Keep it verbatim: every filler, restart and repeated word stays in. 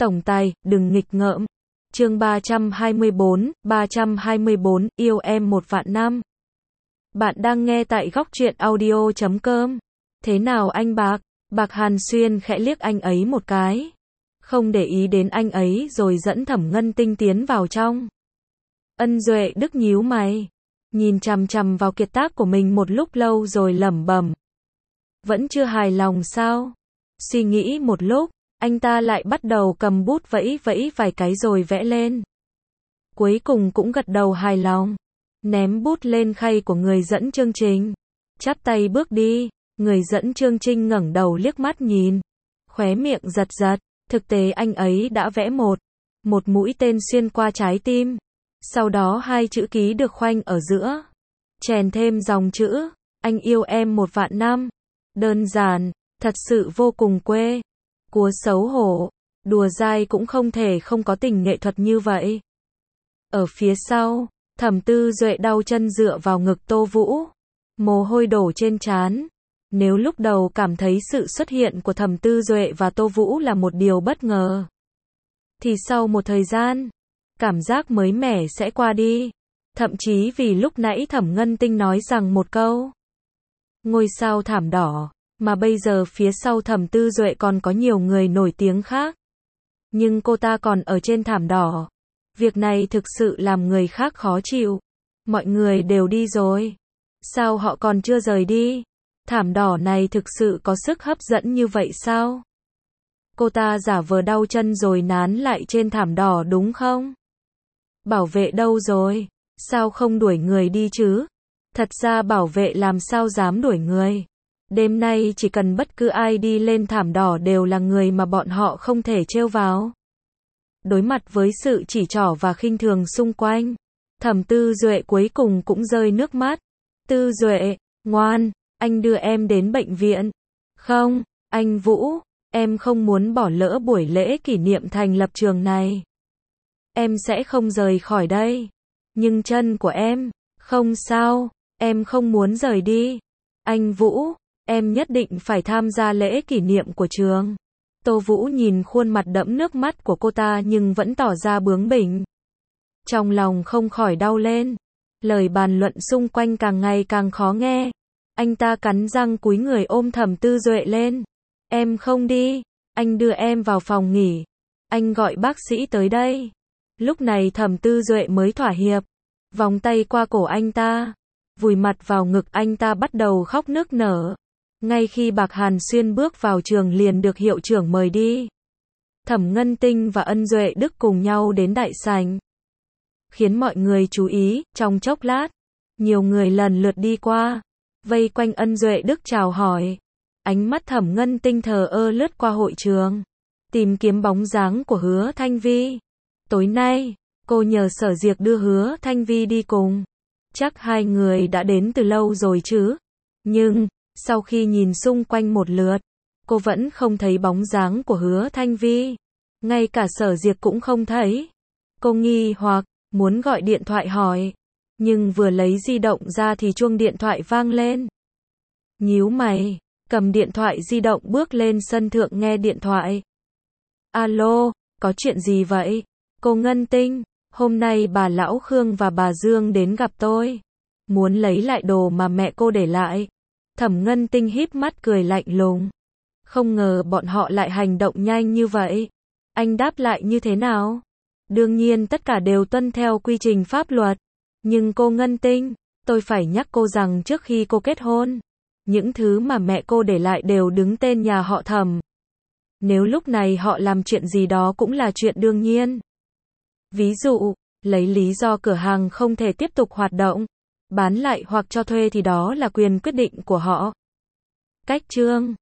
Tổng tài, đừng nghịch ngợm. Chương ba trăm hai mươi bốn, ba trăm hai mươi bốn, yêu em một vạn năm. Bạn đang nghe tại góc truyện audio chấm com. Thế nào anh Bạc? Bạc Hàn Xuyên khẽ liếc anh ấy một cái. Không để ý đến anh ấy rồi dẫn Thẩm Ngân Tinh tiến vào trong. Ân Duệ Đức nhíu mày. Nhìn chằm chằm vào kiệt tác của mình một lúc lâu rồi lẩm bẩm. Vẫn chưa hài lòng sao? Suy nghĩ một lúc, anh ta lại bắt đầu cầm bút vẫy vẫy vài cái rồi vẽ lên. Cuối cùng cũng gật đầu hài lòng. Ném bút lên khay của người dẫn chương trình. Chắp tay bước đi, người dẫn chương trình ngẩng đầu liếc mắt nhìn. Khóe miệng giật giật, thực tế anh ấy đã vẽ một. Một mũi tên xuyên qua trái tim. Sau đó hai chữ ký được khoanh ở giữa. Chèn thêm dòng chữ, anh yêu em một vạn năm. Đơn giản, thật sự vô cùng quê. Cúa xấu hổ, đùa dai cũng không thể không có tình nghệ thuật như vậy. Ở phía sau, Thẩm Tư Duệ đau chân dựa vào ngực Tô Vũ. Mồ hôi đổ trên trán. Nếu lúc đầu cảm thấy sự xuất hiện của Thẩm Tư Duệ và Tô Vũ là một điều bất ngờ, thì sau một thời gian, cảm giác mới mẻ sẽ qua đi. Thậm chí vì lúc nãy Thẩm Ngân Tinh nói rằng một câu ngôi sao thảm đỏ, mà bây giờ phía sau Thẩm Tư Duệ còn có nhiều người nổi tiếng khác. Nhưng cô ta còn ở trên thảm đỏ. Việc này thực sự làm người khác khó chịu. Mọi người đều đi rồi. Sao họ còn chưa rời đi? Thảm đỏ này thực sự có sức hấp dẫn như vậy sao? Cô ta giả vờ đau chân rồi nán lại trên thảm đỏ đúng không? Bảo vệ đâu rồi? Sao không đuổi người đi chứ? Thật ra bảo vệ làm sao dám đuổi người. Đêm nay chỉ cần bất cứ ai đi lên thảm đỏ đều là người mà bọn họ không thể trêu vào. Đối mặt với sự chỉ trỏ và khinh thường xung quanh, Thẩm Tư Duệ cuối cùng cũng rơi nước mắt. Tư Duệ, ngoan, anh đưa em đến bệnh viện. Không, anh Vũ, em không muốn bỏ lỡ buổi lễ kỷ niệm thành lập trường này. Em sẽ không rời khỏi đây. Nhưng chân của em, không sao, em không muốn rời đi. Anh Vũ, em nhất định phải tham gia lễ kỷ niệm của trường. Tô Vũ nhìn khuôn mặt đẫm nước mắt của cô ta nhưng vẫn tỏ ra bướng bỉnh. Trong lòng không khỏi đau lên. Lời bàn luận xung quanh càng ngày càng khó nghe. Anh ta cắn răng cúi người ôm Thẩm Tư Duệ lên. Em không đi, anh đưa em vào phòng nghỉ. Anh gọi bác sĩ tới đây. Lúc này Thẩm Tư Duệ mới thỏa hiệp. Vòng tay qua cổ anh ta. Vùi mặt vào ngực anh ta bắt đầu khóc nức nở. Ngay khi Bạc Hàn Xuyên bước vào trường liền được hiệu trưởng mời đi. Thẩm Ngân Tinh và Ân Duệ Đức cùng nhau đến đại sảnh. Khiến mọi người chú ý, trong chốc lát, nhiều người lần lượt đi qua, vây quanh Ân Duệ Đức chào hỏi. Ánh mắt Thẩm Ngân Tinh thờ ơ lướt qua hội trường, tìm kiếm bóng dáng của Hứa Thanh Vi. Tối nay, cô nhờ Sở Diệc đưa Hứa Thanh Vi đi cùng. Chắc hai người đã đến từ lâu rồi chứ. Nhưng, sau khi nhìn xung quanh một lượt, cô vẫn không thấy bóng dáng của Hứa Thanh Vi. Ngay cả Sở Diệc cũng không thấy. Cô nghi hoặc, muốn gọi điện thoại hỏi. Nhưng vừa lấy di động ra thì chuông điện thoại vang lên. Nhíu mày, cầm điện thoại di động bước lên sân thượng nghe điện thoại. Alo, có chuyện gì vậy? Cô Ngân Tinh, hôm nay bà Lão Khương và bà Dương đến gặp tôi. Muốn lấy lại đồ mà mẹ cô để lại. Thẩm Ngân Tinh híp mắt cười lạnh lùng. Không ngờ bọn họ lại hành động nhanh như vậy. Anh đáp lại như thế nào? Đương nhiên tất cả đều tuân theo quy trình pháp luật. Nhưng cô Ngân Tinh, tôi phải nhắc cô rằng trước khi cô kết hôn, những thứ mà mẹ cô để lại đều đứng tên nhà họ Thẩm. Nếu lúc này họ làm chuyện gì đó cũng là chuyện đương nhiên. Ví dụ, lấy lý do cửa hàng không thể tiếp tục hoạt động, bán lại hoặc cho thuê thì đó là quyền quyết định của họ. Cách chương